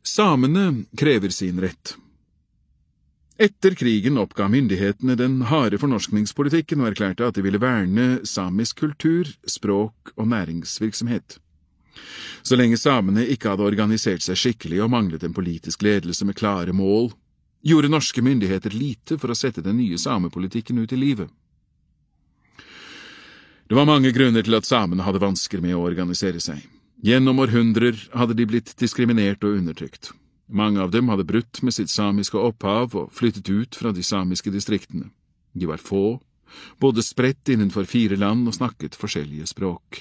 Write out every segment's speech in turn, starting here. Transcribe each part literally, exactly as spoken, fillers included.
Samene krever sin rett. Etter krigen oppga myndighetene den harde fornorskningspolitikken og erklærte at de ville verne samisk kultur, språk og næringsvirksomhet. Så lenge samene ikke hadde organisert seg skikkelig og manglet en politisk ledelse med klare mål, gjorde norske myndigheter lite for å sette den nye samepolitikken ut i livet. Det var mange grunner til at samene hadde vansker med å organisere seg. Gjennom århundrer hadde de blitt diskriminert og undertrykt. Mange av dem hadde brutt med sitt samiske opphav og flyttet ut fra de samiske distriktene. De var få, både spredt innenfor fire land og snakket forskjellige språk.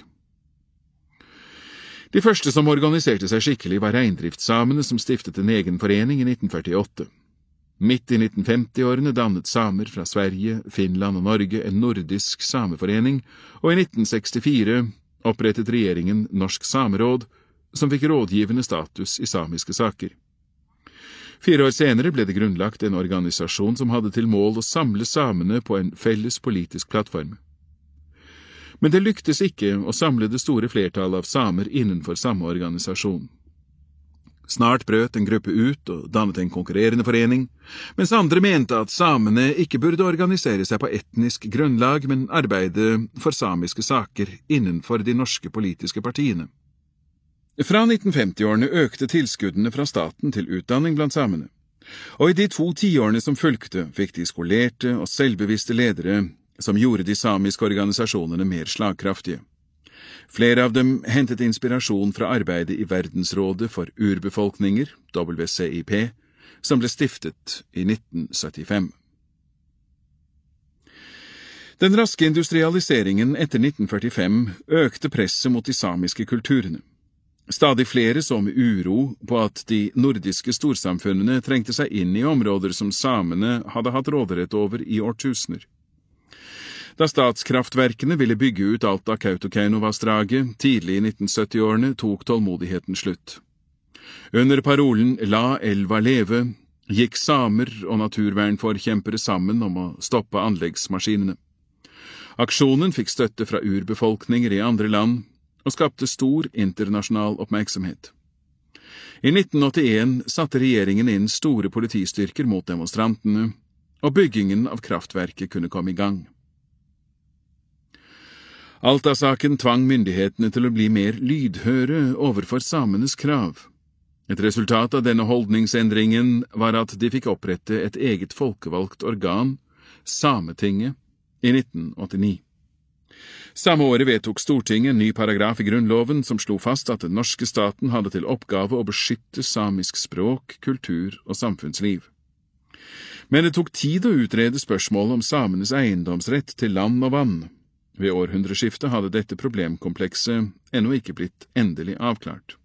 De første som organiserte seg skikkelig var reindriftssamene som stiftet en egen forening i nitten førtiåtte. Midt i nitten femti-årene dannet samer fra Sverige, Finland og Norge en nordisk sameforening, og i nitten sekstifire opprettet regjeringen Norsk Sameråd, som fikk rådgivende status i samiske saker. Fire år senere ble det grunnlagt en organisasjon som hadde til mål å samle samene på en felles politisk plattform. Men det lyktes ikke å samle det store flertallet av samer innenfor samme organisasjon. Snart brøt en gruppe ut og dannet en konkurrerende forening, mens andre mente at samene ikke burde organisere seg på etnisk grunnlag, men arbeide for samiske saker innenfor de norske politiske partiene. Fra nitten femti-årene økte tilskuddene fra staten til utdanning blant samene, og i de to tiårene som fulgte fikk de skolerte og selvbevisste ledere som gjorde de samiske organisasjonene mer slagkraftige. Flere av dem hentet inspirasjon fra arbeidet i Verdensrådet for urbefolkninger, W C I P, som ble stiftet i nitten syttifem. Den raske industrialiseringen etter nitten førtifem økte presset mot de samiske kulturene. Stadig flere så med uro på at de nordiske storsamfunnene trengte seg inn i områder som samene hadde hatt råderett over i årtusener. Da statskraftverkene ville bygge ut alt av Kautokeino-vassdraget tidlig i nitten sytti-årene, tok tålmodigheten slutt. Under parolen «La elva leve» gikk samer og naturvernforkjempere sammen om å stoppe anleggsmaskinene. Aksjonen fikk støtte fra urbefolkninger i andre land, og skapte stor internasjonal oppmerksomhet. I nitten åttien satte regjeringen inn store politistyrker mot demonstrantene, og byggingen av kraftverket kunne komme i gang. Alta-saken tvang myndighetene til å bli mer lydhøre overfor samenes krav. Et resultat av denne holdningsendringen var at de fikk opprette et eget folkevalgt organ, Sametinget, i nitten åttini. Samme året vedtok Stortinget en ny paragraf i Grunnloven som slo fast at den norske staten hadde til oppgave å beskytte samisk språk, kultur og samfunnsliv. Men det tok tid å utrede spørsmålet om samenes eiendomsrett til land og vann. Ved århundreskiftet hadde dette problemkomplekset ennå ikke blitt endelig avklart.